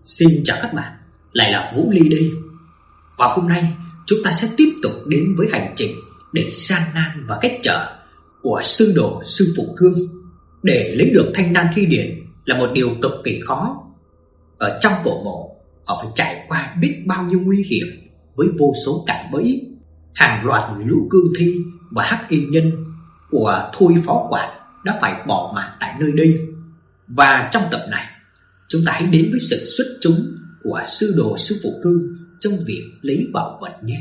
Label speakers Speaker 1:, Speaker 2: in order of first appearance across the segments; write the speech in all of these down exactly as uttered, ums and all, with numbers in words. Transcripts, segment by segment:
Speaker 1: Xin chào các bạn, lại là Vũ Ly đây. Và hôm nay chúng ta sẽ tiếp tục đến với hành trình để gian nan và cách trở của sư đồ sư phụ Cương. Để lấy được thanh đan thi điển là một điều cực kỳ khó. Ở trong cổ mộ, họ phải trải qua biết bao nhiêu nguy hiểm với vô số cạm bẫy. Hàng loạt lũ cương thi và hắc y nhân của Thôi Phó Quản đã phải bỏ mạng tại nơi đây. Và trong tập này, chúng ta hãy đến với sự xuất chúng của sư đồ sư phụ Cương trong việc lấy bảo vật nhé.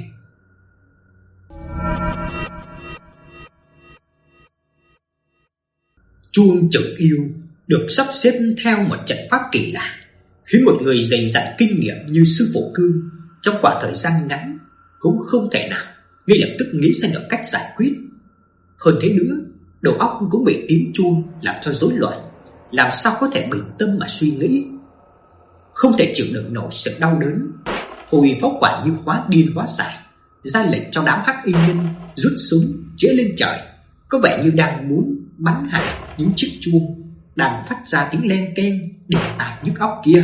Speaker 1: Chuông Trừ Yêu được sắp xếp theo một trận pháp kỳ lạ, khiến một người dày dặn kinh nghiệm như sư phụ Cương trong khoảng thời gian ngắn cũng không thể nào ngay lập tức nghĩ ra được cách giải quyết. Hơn thế nữa, đầu óc cũng bị tiếng chuông làm cho rối loạn, làm sao có thể bình tâm mà suy nghĩ. Không thể chịu đựng nổi sự đau đớn, Thôi Phó Quản như hóa điên hóa dại, ra lệnh cho đám hắc y nhân rút súng chĩa lên trời, có vẻ như đang muốn bắn hạ những chiếc chuông đang phát ra tiếng len keng để tai nhức óc kia.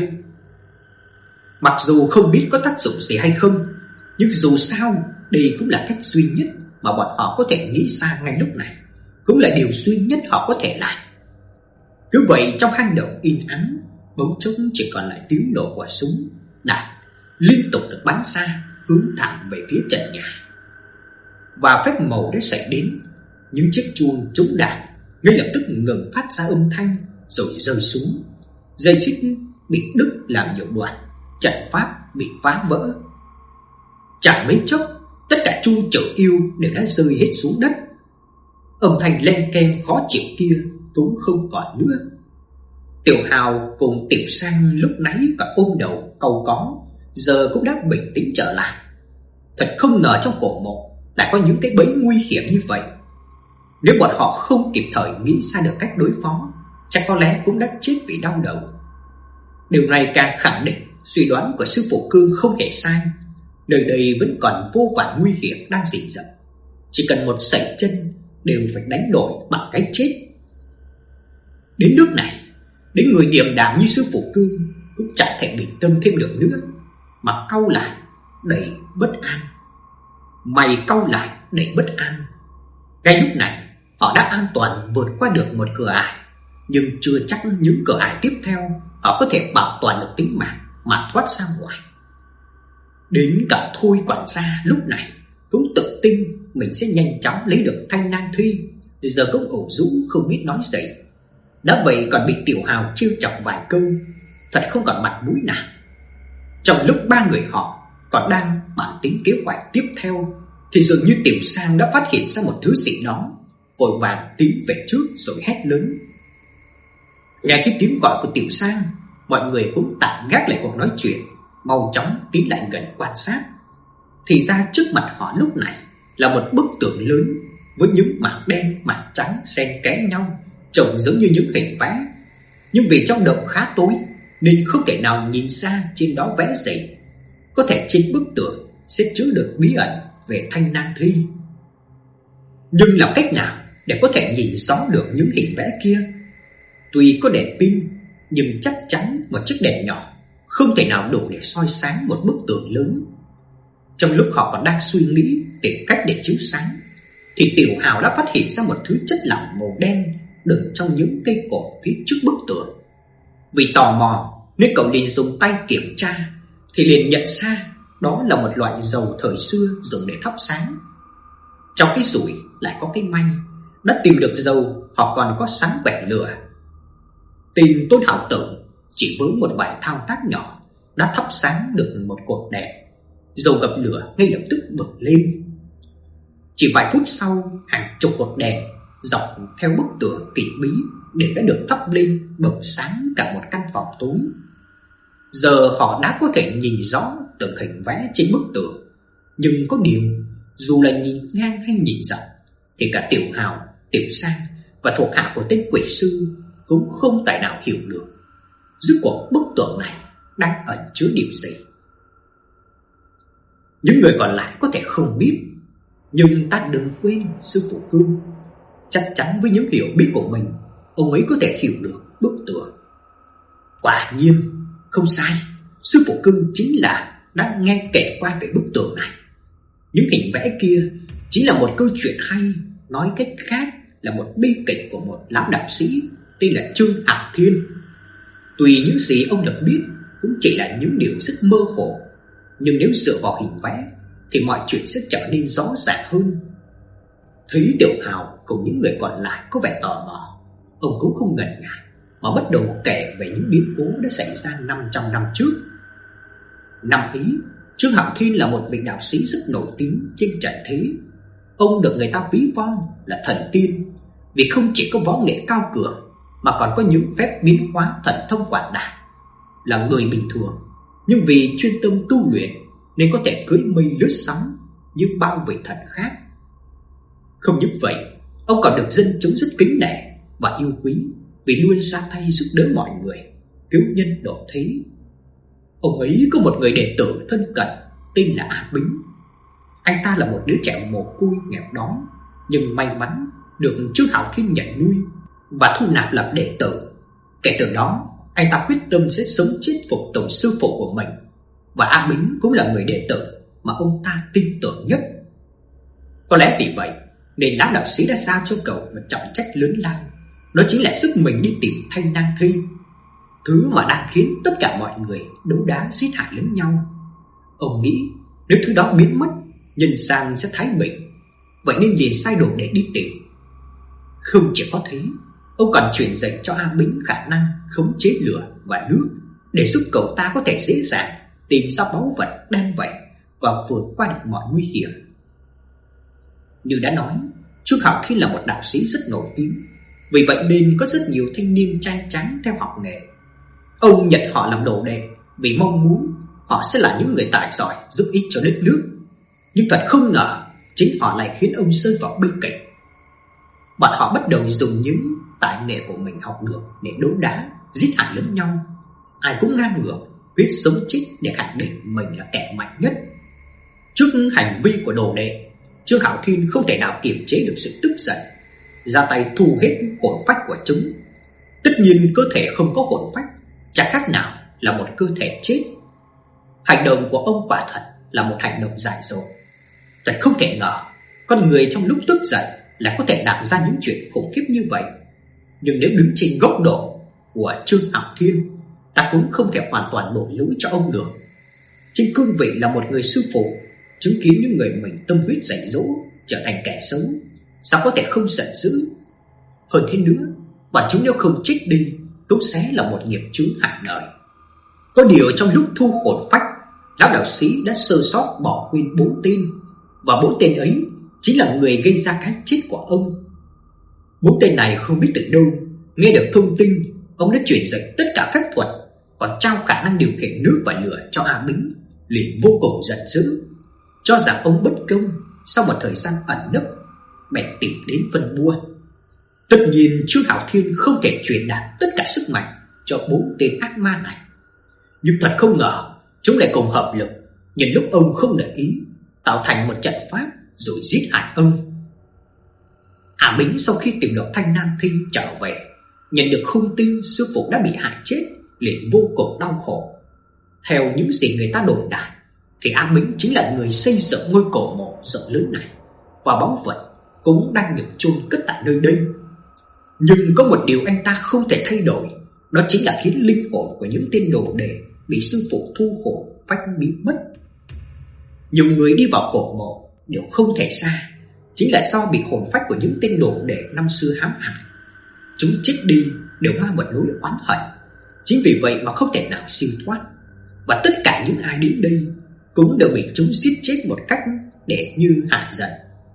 Speaker 1: Mặc dù không biết có tác dụng gì hay không, nhưng dù sao đây cũng là cách duy nhất mà bọn họ có thể nghĩ ra ngay lúc này, cũng là điều duy nhất họ có thể làm. Cứ vậy trong hang động yên ắng, bỗng chốc chỉ còn lại tiếng nổ của súng đạn liên tục được bắn xa, hướng thẳng về phía trần nhà. Và phép màu đã xảy đến, những chiếc chuông trúng đạn ngay lập tức ngừng phát ra âm thanh rồi rơi xuống. Dây xích bị đứt làm nhiều đoạn, trận pháp bị phá vỡ. Chẳng mấy chốc, tất cả chuông Trừ Yêu đều đã rơi hết xuống đất. Âm thanh len keng khó chịu kia cũng không còn nữa. Tiểu Hào cùng Tiểu Sang lúc nãy còn ôm đầu cau có, giờ cũng đã bình tĩnh trở lại. Thật không ngờ trong cổ mộ lại có những cái bẫy nguy hiểm như vậy. Nếu bọn họ không kịp thời nghĩ ra được cách đối phó, chắc có lẽ cũng đã chết vì đau đầu. Điều này càng khẳng định suy đoán của sư phụ Cương không hề sai. Nơi đây vẫn còn vô vàn nguy hiểm đang rình rập, chỉ cần một sẩy chân đều phải đánh đổi bằng cái chết. Đến nước này, đến người điềm đạm như sư phụ Cương cũng chẳng thể bình tâm thêm được nữa, mà cau lại đầy bất an. Mày cau lại đầy bất an. Ngay lúc này, họ đã an toàn vượt qua được một cửa ải, nhưng chưa chắc những cửa ải tiếp theo họ có thể bảo toàn được tính mạng mà thoát ra ngoài. Đến cả Thôi quản gia lúc này cũng tự tin mình sẽ nhanh chóng lấy được thanh nan thi, giờ cũng ủ rũ không biết nói gì. Đã vậy còn bị Tiểu Hào trêu chọc vài câu, thật không còn mặt mũi nào. Trong lúc ba người họ còn đang bàn tính kế hoạch tiếp theo, thì dường như Tiểu Sang đã phát hiện ra một thứ gì đó, vội vàng tiến về trước rồi hét lớn. Nghe cái tiếng gọi của Tiểu Sang, mọi người cũng tạm gác lại cuộc nói chuyện, mau chóng tiến lại gần quan sát. Thì ra trước mặt họ lúc này là một bức tường lớn với những mảng đen mảng trắng xen kẽ nhau, trông giống như những hình vẽ. Nhưng vì trong động khá tối nên không thể nào nhìn ra trên đó vẽ gì. Có thể trên bức tường sẽ chứa được bí ẩn về thanh nan thi. Nhưng làm cách nào để có thể nhìn rõ được những hình vẽ kia? Tuy có đèn pin, nhưng chắc chắn một chiếc đèn nhỏ không thể nào đủ để soi sáng một bức tường lớn. Trong lúc họ còn đang suy nghĩ tìm cách để chiếu sáng, thì Tiểu Hào đã phát hiện ra một thứ chất lỏng màu đen đựng trong những cây cột phía trước bức tường. Vì tò mò nên cậu liền dùng tay kiểm tra, thì liền nhận ra đó là một loại dầu thời xưa dùng để thắp sáng. Trong cái rủi lại có cái may, đã tìm được dầu họ còn có sẵn quẹt lửa. Tìm Tôn Hảo Tử chỉ với một vài thao tác nhỏ đã thắp sáng được một cột đèn. Dầu gặp lửa ngay lập tức bừng lên. Chỉ vài phút sau, hàng chục cột đèn dọc theo bức tường kỳ bí đều đã được thắp lên, bừng sáng cả một căn phòng tối. Giờ họ đã có thể nhìn rõ từng hình vẽ trên bức tường. Nhưng có điều, dù là nhìn ngang hay nhìn dọc, thì cả Tiểu Hào, Tiểu Sang và thuộc hạ của tên quỷ sư cũng không tài nào hiểu được rốt cuộc bức tường này đang ẩn chứa điều gì. Những người còn lại có thể không biết, nhưng ta đừng quên sư phụ Cương. Chắc chắn với những hiểu biết của mình, ông ấy có thể hiểu được bức tường. Quả nhiên, không sai, Sư phụ Cương chính là đã nghe kể qua về bức tường này. Những hình vẽ kia chính là một câu chuyện hay, nói cách khác là một bi kịch của một lão đạo sĩ tên là Trương Hạo Thiên. Tuy những gì ông được biết cũng chỉ là những điều rất mơ hồ, nhưng nếu dựa vào hình vẽ thì mọi chuyện sẽ trở nên rõ ràng hơn. Thấy Tiểu Hào cùng những người còn lại có vẻ tò mò, ông cũng không ngần ngại mà bắt đầu kể về những biến cố đã xảy ra năm trăm năm trước. Năm ấy, Trương Hạo Thiên là một vị đạo sĩ rất nổi tiếng trên trần thế. Ông được người ta ví von là thần tiên vì không chỉ có võ nghệ cao cường mà còn có những phép biến hóa thần thông quảng đại. Là người bình thường, nhưng vì chuyên tâm tu luyện nên có thể cưỡi mây lướt sóng như bao vị thần khác. Không những vậy, ông còn được dân chúng rất kính nể và yêu quý vì luôn ra tay giúp đỡ mọi người, cứu nhân độ thế. Ông ấy có một người đệ tử thân cận tên là A Bính. Anh ta là một đứa trẻ mồ côi nghèo đói, nhưng may mắn được Trương Hạo Thiên nhận nuôi và thu nạp làm đệ tử. Kể từ đó, anh ta quyết tâm sẽ sống chết phục tùng sư phụ của mình, và A Bính cũng là người đệ tử mà ông ta tin tưởng nhất. Có lẽ vì vậy nên lão đạo sĩ đã giao cho cậu một trọng trách lớn lao, đó chính là sức mình đi tìm Thanh Nang Thi, thứ mà đang khiến tất cả mọi người đấu đá giết hại lẫn nhau. Ông nghĩ nếu thứ đó biến mất, nhân gian sẽ thái bình, vậy nên liền sai đồ để đi tìm. Không chỉ có thế, ông còn truyền dạy cho A Bính khả năng khống chế lửa và nước để giúp cậu ta có thể dễ dàng tìm ra báu vật đang vậy và vượt qua được mọi nguy hiểm. Như đã nói, Trương Hạo Thiên là một đạo sĩ rất nổi tiếng, vì vậy nên có rất nhiều thanh niên trai tráng theo học nghề. Ông nhận họ làm đồ đệ vì mong muốn họ sẽ là những người tài giỏi giúp ích cho đất nước. Nhưng thật không ngờ, chính họ lại khiến ông rơi vào bi kịch. Bọn họ bắt đầu dùng những tài nghệ của mình học được để đấu đá, giết hại lẫn nhau. Ai cũng ngang ngược, quyết sống chết để khẳng định mình là kẻ mạnh nhất. Trước hành vi của đồ đệ, Trương Hạo Thiên không thể nào kiềm chế được sự tức giận, ra tay thu hết hồn phách của chúng. Tất nhiên cơ thể không có hồn phách chẳng khác nào là một cơ thể chết. Hành động của ông quả thật là một hành động dại dột. Thật không thể ngờ con người trong lúc tức giận là có thể làm ra những chuyện khủng khiếp như vậy. Nhưng nếu đứng trên góc độ của Trương Hạo Thiên, ta cũng không thể hoàn toàn đổ lỗi cho ông được. Trên cương vị là một người sư phụ, chứng kiến những người mình tâm huyết dạy dỗ trở thành kẻ xấu, sao có thể không giận dữ. Hơn thế nữa, bọn chúng nếu không chết đi cũng sẽ là một nghiệp chướng hàng đời. Có điều trong lúc thu hồn phách, lão đạo sĩ đã sơ sót bỏ quên bốn tên, và bốn tên ấy chính là người gây ra cái chết của ông. Bốn tên này không biết từ đâu nghe được thông tin, ông đã truyền dạy tất cả phép thuật, còn trao khả năng điều khiển nước và lửa cho A Bính, liền vô cùng giận dữ, cho rằng ông bất công. Sau một thời gian ẩn nấp, bèn tìm đến phân bua. Tất nhiên Trương Hạo Thiên không thể truyền đạt tất cả sức mạnh cho bốn tên ác ma này, nhưng thật không ngờ chúng lại cùng hợp lực, nhân lúc ông không để ý, tạo thành một trận pháp rồi giết hại ông. A Bính sau khi tìm được Thanh Nang Thi trở về, nhận được thông tin sư phụ đã bị hại chết, liền vô cùng đau khổ. Theo những gì người ta đồn đại thì A Bính chính là người xây dựng ngôi cổ mộ rộng lớn này, và báu vật cũng đang được chôn cất tại nơi đây. Nhưng có một điều anh ta không thể thay đổi, đó chính là khiến linh hồn của những tên đồ đệ bị sư phụ thu hồn phách biến mất. Nhiều người đi vào cổ mộ đều không thể ra, chính là do bị hồn phách của những tên đồ đệ năm xưa hãm hại. Chúng chết đi đều mang một nỗi oán hận, chính vì vậy mà không thể nào siêu thoát. Và tất cả những ai đến đây cũng đều bị chúng giết chết một cách để như hại giận.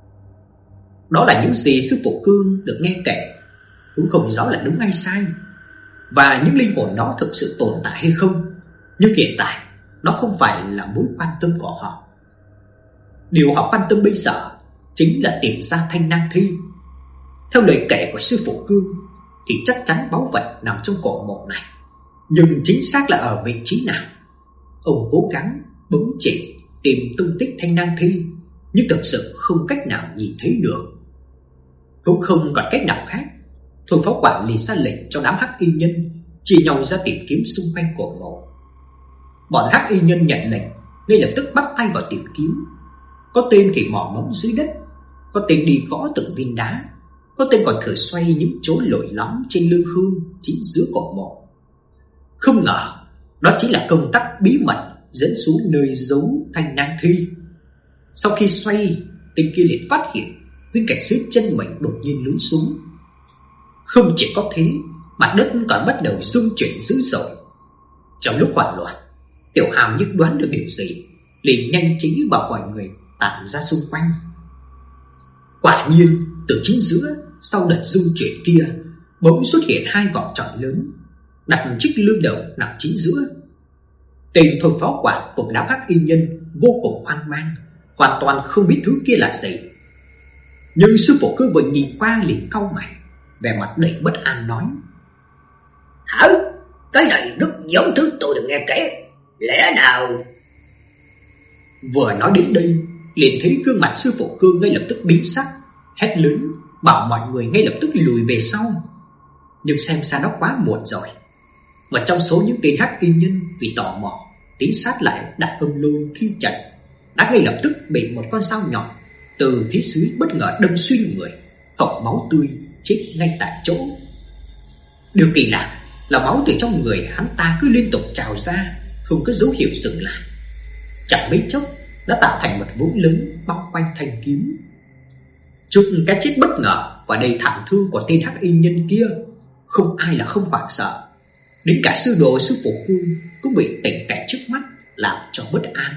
Speaker 1: Đó là những gì sư phụ Cương được nghe kể, cũng không rõ là đúng hay sai, và những linh hồn đó thực sự tồn tại hay không. Nhưng hiện tại nó không phải là mối quan tâm của họ. Điều họ quan tâm bây giờ chính là tìm ra Thanh Nang Thi. Theo lời kể của sư phụ Cương thì chắc chắn báu vật nằm trong cổ mộ này, nhưng chính xác là ở vị trí nào? Ông cố gắng bấm chỉ tìm tung tích Thanh Nang Thi, nhưng thực sự không cách nào nhìn thấy được. Cũng không còn cách nào khác, Thôi phó quản liền ra lệnh cho đám hắc y nhân chia nhau ra tìm kiếm xung quanh cổ mộ. Bọn hắc y nhân nhận lệnh, ngay lập tức bắt tay vào tìm kiếm. Có tên thì mò mẫm dưới đất, có tên đi gõ từng viên đá, có tên còn thử xoay những chỗ lồi lõm trên lư hương chính giữa cổ mộ. Không ngờ đó chính là công tắc bí mật dẫn xuống nơi giấu thanh nang thi. Sau khi xoay, tên kia liền phát hiện viên gạch dưới chân mình đột nhiên lún xuống. Không chỉ có thế, mặt đất còn bắt đầu rung chuyển dữ dội. Trong lúc hoảng loạn, Tiểu Hào như đoán được điều gì, liền nhanh trí bảo mọi người tản ra xung quanh. Quả nhiên, từ chính giữa sau đợt rung chuyển kia bỗng xuất hiện hai vòng tròn lớn, đặt chiếc lư đầu nằm chính giữa. Tên thôn phó quản cùng đám hắc y nhân vô cùng hoang mang, hoàn toàn không biết thứ kia là gì. Nhưng sư phụ cứ vừa nhìn qua liền cau mày, vẻ mặt đầy bất an nói:
Speaker 2: Hả? Cái này rất giống thứ tôi được nghe kể. Lẽ nào...
Speaker 1: Vừa nói đến đây, liền thấy gương mặt sư phụ Cương ngay lập tức biến sắc, hét lớn bảo mọi người ngay lập tức lùi về sau. Nhưng xem ra nó quá muộn rồi. Và trong số những tên hắc y nhân vì tò mò tiến sát lại đại âm lôi thi trận, đã ngay lập tức bị một con dao nhọn từ phía dưới bất ngờ đâm xuyên người, hộc máu tươi chết ngay tại chỗ. Điều kỳ lạ là máu từ trong người hắn ta cứ liên tục trào ra, không có dấu hiệu dừng lại. Chẳng mấy chốc đã tạo thành một vũng lớn bao quanh thanh kiếm. Trước cái chết bất ngờ và đầy thảm thương của tên hắc y nhân kia, không ai là không hoảng sợ. Đến cả sư đồ sư phụ Cương cũng bị tình cảnh trước mắt làm cho bất an.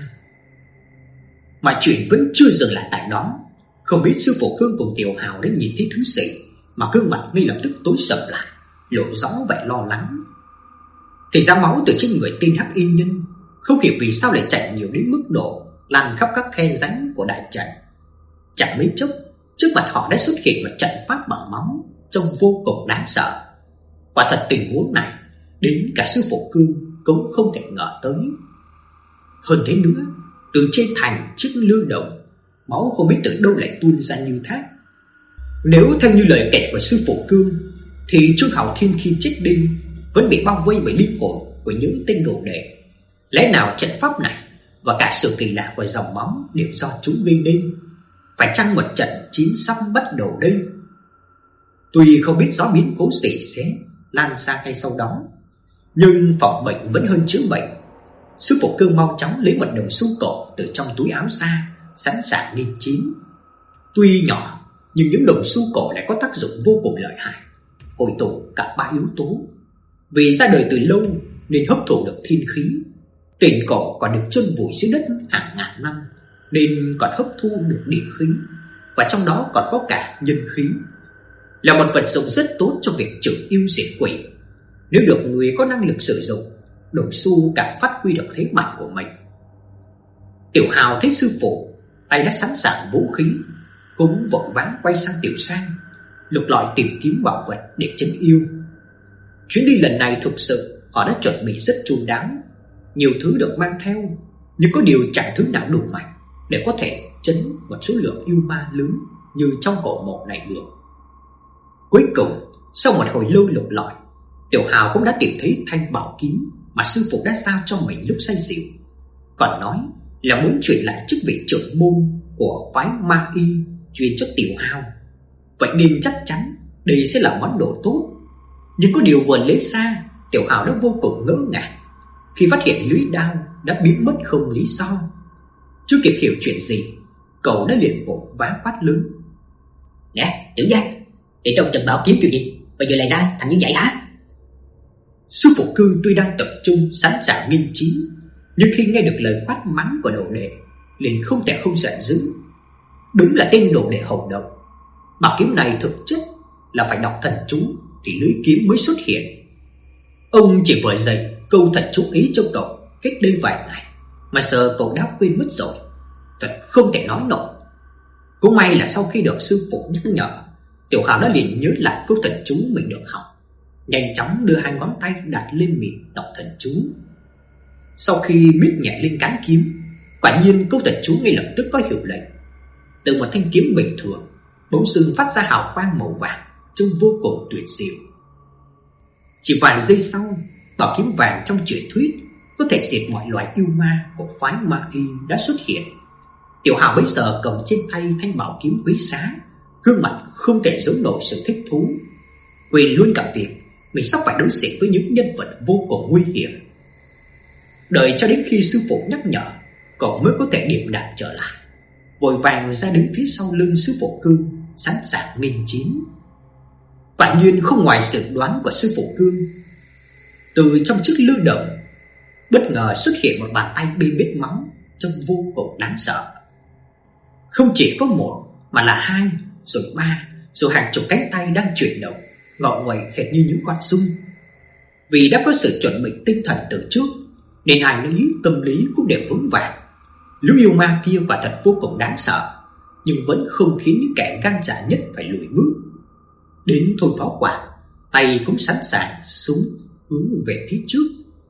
Speaker 1: Mà chuyện vẫn chưa dừng lại tại đó. Không biết sư phụ Cương cùng Tiểu Hào đã nhìn thấy thứ gì mà gương mặt ngay lập tức tối sầm lại, lộ rõ vẻ lo lắng. Thì ra máu từ trên người tên hắc y nhân không hiểu vì sao lại chảy nhiều đến mức độ lan khắp các khe rãnh của đại trận. Chẳng mấy chốc, trước mặt họ đã xuất hiện một trận pháp bằng máu trông vô cùng đáng sợ. Quả thật tình huống này đến cả sư phụ Cương cũng không thể ngờ tới. Hơn thế nữa, từ trên thành chiếc lư đồng, máu không biết từ đâu lại tuôn ra như thác. Nếu theo như lời kể của sư phụ Cương, thì Trương Hạo Thiên khi chết đi vẫn bị bao vây bởi linh hồn của những tên đồ đệ. Lẽ nào trận pháp này và cả sự kỳ lạ của dòng máu đều do chúng gây nên? Phải chăng một trận chiến sắp bắt đầu đây? Tuy không biết gió biến cố gì sẽ lan sang ngay sau đó, nhưng phòng bệnh vẫn hơn chữa bệnh. Sư phụ Cương mau chóng lấy một đồng xu cổ từ trong túi áo ra, sẵn sàng nghênh chiến. Tuy nhỏ, nhưng những đồng xu cổ lại có tác dụng vô cùng lợi hại, hội tụ cả ba yếu tố. Vì ra đời từ lâu nên hấp thụ được thiên khí. Tiền cổ còn được chôn vùi dưới đất hàng ngàn năm nên còn hấp thu được địa khí, và trong đó còn có cả nhân khí, là một vật dụng rất tốt cho việc trừ yêu diệt quỷ. Nếu được người có năng lực sử dụng, đồng xu càng phát huy được thế mạnh của mình. Tiểu Hào thấy sư phụ tay đã sẵn sàng vũ khí, cũng vội vã quay sang Tiểu Sang, lục lọi tìm kiếm bảo vật để trấn yêu. Chuyến đi lần này thực sự họ đã chuẩn bị rất chu đáo, nhiều thứ được mang theo, nhưng có điều chẳng thứ nào đủ mạnh để có thể trấn một số lượng yêu ma lớn như trong cổ mộ này được. Cuối cùng, sau một hồi lâu lục lọi, Tiểu Hào cũng đã tìm thấy thanh bảo kiếm mà sư phụ đã giao cho mình lúc say xỉu, còn nói là muốn truyền lại chức vị trưởng môn của phái Ma Y truyền cho Tiểu Hào. Vậy nên chắc chắn đây sẽ là món đồ tốt. Nhưng có điều vừa lấy ra, Tiểu Hào đã vô cùng ngỡ ngàng khi phát hiện lưỡi đao đã biến mất không lý do. Chưa kịp hiểu chuyện gì, cậu đã liền vội vã quát lớn: "Nè, Tiểu Giang, để trong trận bảo kiếm kiểu gì bây giờ lại ra thành như vậy hả?" Sư phụ Cương tuy đang tập trung sẵn sàng nghênh chiến, nhưng khi nghe được lời quát mắng của đồ đệ liền không thể không giận dữ. Đúng là tên đồ đệ hầu độc. Bảo kiếm này thực chất là phải đọc thần chú thì lưỡi kiếm mới xuất hiện. Ông chỉ vừa dạy câu thần chú ý cho cậu cách đây vài ngày mà giờ cậu đã quên mất rồi. Thật không thể nói nổi. Cũng may là sau khi được sư phụ nhắc nhở, Tiểu Hào đã liền nhớ lại câu thần chú mình được học, nhanh chóng đưa hai ngón tay đặt lên miệng đọc thần chú. Sau khi miết nhẹ lên cán kiếm, quả nhiên câu thần chú ngay lập tức có hiệu lệnh. Từ một thanh kiếm bình thường bỗng dưng phát ra hào quang màu vàng, trông vô cùng tuyệt diệu. Chỉ vài giây sau, bảo kiếm vàng trong truyền thuyết có thể diệt mọi loài yêu ma của phái Ma Y đã xuất hiện. Tiểu Hào bấy giờ cầm trên tay thanh bảo kiếm quý giá, gương mặt không thể giấu nổi sự thích thú, quên luôn cả việc mình sắp phải đối diện với những nhân vật vô cùng nguy hiểm. Đợi cho đến khi sư phụ nhắc nhở, cậu mới có thể điềm đạm trở lại, vội vàng ra đứng phía sau lưng sư phụ Cương, sẵn sàng nghênh chiến. Quả nhiên không ngoài dự đoán của sư phụ Cương, từ trong chiếc lư đồng bất ngờ xuất hiện một bàn tay bê bết máu trông vô cùng đáng sợ. Không chỉ có một mà là hai, rồi ba, rồi hàng chục cánh tay đang chuyển động, ngọ nguậy hệt như những con giun. Vì đã có sự chuẩn bị tinh thần từ trước, nên ai nấy tâm lý cũng đều vững vàng. Lũ yêu ma kia quả thật vô cùng đáng sợ, nhưng vẫn không khiến những kẻ gan dạ nhất phải lùi bước. Đến Thôi Pháo Quản, tay cũng sẵn sàng, súng hướng về phía trước.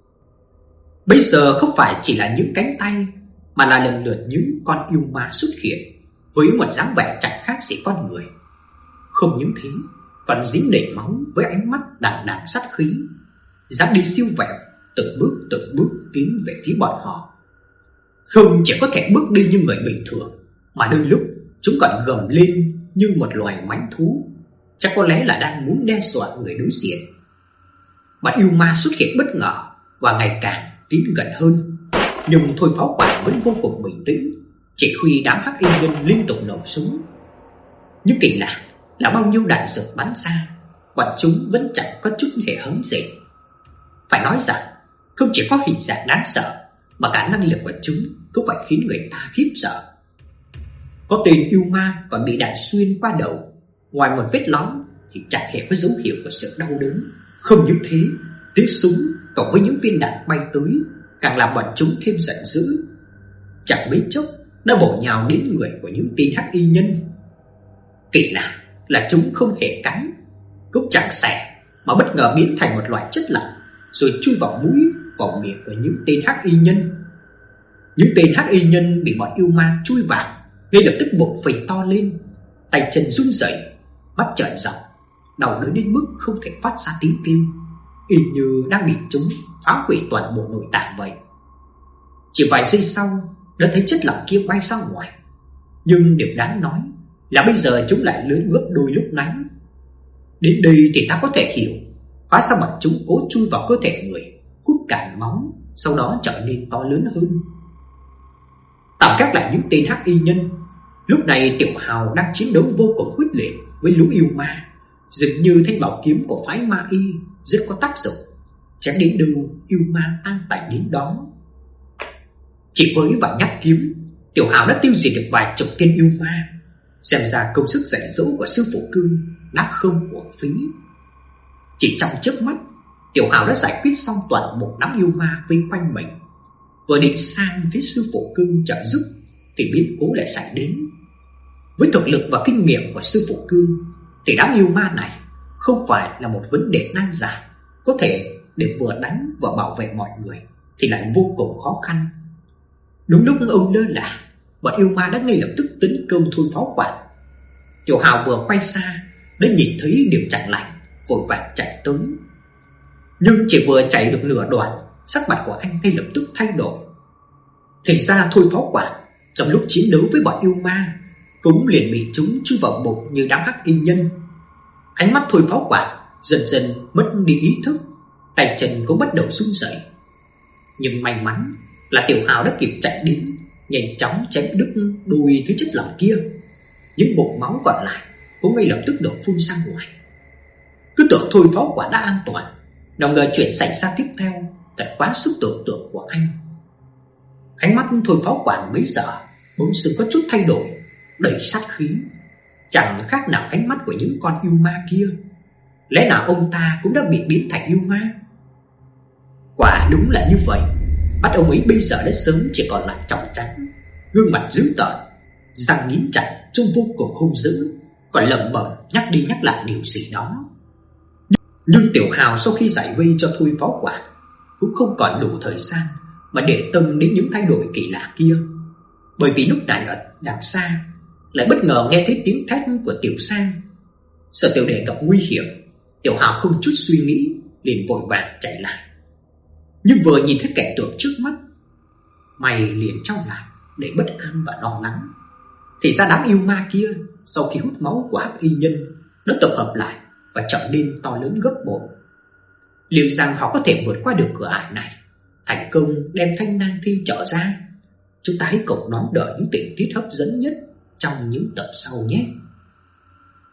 Speaker 1: Bây giờ không phải chỉ là những cánh tay, mà là lần lượt những con yêu ma xuất hiện với một dáng vẻ chẳng khác gì con người. Không những thế, còn dính đầy máu với ánh mắt đằng đằng sát khí, dáng đi siêu vẹo, từng bước từng bước tiến về phía bọn họ. Không chỉ có thể bước đi như người bình thường, mà đôi lúc chúng còn gầm lên như một loài mãnh thú, chắc có lẽ là đang muốn đe dọa người đối diện. Bọn yêu ma xuất hiện bất ngờ và ngày càng tiến gần hơn, nhưng Thôi Pháo Quản vẫn vô cùng bình tĩnh, chỉ huy đám hắc y nhân liên tục nổ súng. Nhưng kỳ lạ là bao nhiêu đạn dược bắn ra, bọn chúng vẫn chẳng có chút hề hấn gì. Phải nói rằng không chỉ có hình dạng đáng sợ, mà cả năng lực của chúng cũng phải khiến người ta khiếp sợ. Có tên yêu ma còn bị đạn xuyên qua đầu, ngoài một vết lõm thì chẳng hề có dấu hiệu của sự đau đớn. Không những thế, tiếng súng cộng với những viên đạn bay tới càng làm bọn chúng thêm giận dữ. Chẳng mấy chốc đã bổ nhào đến người của những tên hắc y nhân. Kỳ lạ là chúng không hề cắn, cũng chẳng xẻ, mà bất ngờ biến thành một loại chất lỏng, rồi chui vào mũi, vào miệng của những tên hắc y nhân. Những tên hắc y nhân bị bọn yêu ma chui vào, ngay lập tức bụng phình to lên, tay chân run rẩy, mắt trợn rộng, đau đớn đến mức không thể phát ra tiếng kêu, y như đang bị chúng phá hủy toàn bộ nội tạng vậy. Chỉ vài giây sau đã thấy chất lỏng kia bay ra ngoài, nhưng điều đáng nói là bây giờ chúng lại lớn gấp đôi lúc nãy. Đến đây thì ta có thể hiểu hóa sao bọn chúng cố chui vào cơ thể người, hút cạn máu, sau đó trở nên to lớn hơn. Tạm gác lại những tên hắc y nhân, lúc này Tiểu Hào đang chiến đấu vô cùng quyết liệt với lũ yêu ma. Dường như thanh bảo kiếm của phái Ma Y rất có tác dụng, chém đến đâu yêu ma tan tành đến đó. Chỉ với vài nhát kiếm, Tiểu Hào đã tiêu diệt được vài chục tên yêu ma. Xem ra công sức dạy dỗ của sư phụ Cương đã không uổng phí. Chỉ trong chớp mắt, Tiểu Hào đã giải quyết xong toàn bộ đám yêu ma vây quanh mình. Vừa định sang phía sư phụ Cương trợ giúp thì biến cố lại xảy đến. Với thực lực và kinh nghiệm của sư phụ Cương thì đám yêu ma này không phải là một vấn đề nan giải, có thể để vừa đánh vừa bảo vệ mọi người thì lại vô cùng khó khăn. Đúng lúc ông lơ là, bọn yêu ma đã ngay lập tức tấn công Thôi Pháo Quản. Tiểu Hào vừa quay xa đã nhìn thấy điều chẳng lành, vội vàng chạy tới. Nhưng chỉ vừa chạy được nửa đoạn, sắc mặt của anh ngay lập tức thay đổi. Thì ra Thôi Pháo Quản trong lúc chiến đấu với bọn yêu ma cũng liền bị chúng chui vào bụng như đám hắc y nhân. Ánh mắt Thôi Pháo Quản dần dần mất đi ý thức, tay chân cũng bắt đầu run rẩy. Nhưng may mắn là Tiểu Hào đã kịp chạy đến, nhanh chóng chém đứt đuôi thứ chất lỏng kia. Những bột máu còn lại cũng ngay lập tức đổ phun ra ngoài. Cứ tưởng Thôi Pháo Quản đã an toàn, nào ngờ chuyện xảy ra tiếp theo thật quá sức tưởng tượng của anh. Ánh mắt Thôi Pháo Quản bây giờ bỗng dưng có chút thay đổi, đầy sát khí, chẳng khác nào ánh mắt của những con yêu ma kia. Lẽ nào ông ta cũng đã bị biến thành yêu ma? Quả đúng là như vậy. Mắt ông ấy bây giờ đã sớm chỉ còn lại tròng trắng, gương mặt dữ tợn, răng nghiến chặt trông vô cùng hung dữ, còn lẩm bẩm nhắc đi nhắc lại điều gì đó. Nhưng Tiểu Hào sau khi giải vây cho Thôi Pháo Quản cũng không còn đủ thời gian mà để tâm đến những thay đổi kỳ lạ kia. Bởi vì lúc này ở đằng xa lại bất ngờ nghe thấy tiếng thét của Tiểu Sang. Sợ Tiểu Đệ gặp nguy hiểm, Tiểu Hào không chút suy nghĩ liền vội vàng chạy lại. nhưng vừa nhìn thấy cảnh tượng trước mắt, mày liền chau lại để bất an và lo lắng. Thì ra đám yêu ma kia sau khi hút máu của hắc y nhân nó tập hợp lại và trở nên to lớn gấp bội. Liệu rằng họ có thể vượt qua được cửa ải này, thành công đem thanh nang thi trở ra? Chúng ta hãy cùng đón đợi những tình tiết hấp dẫn nhất trong những tập sau nhé.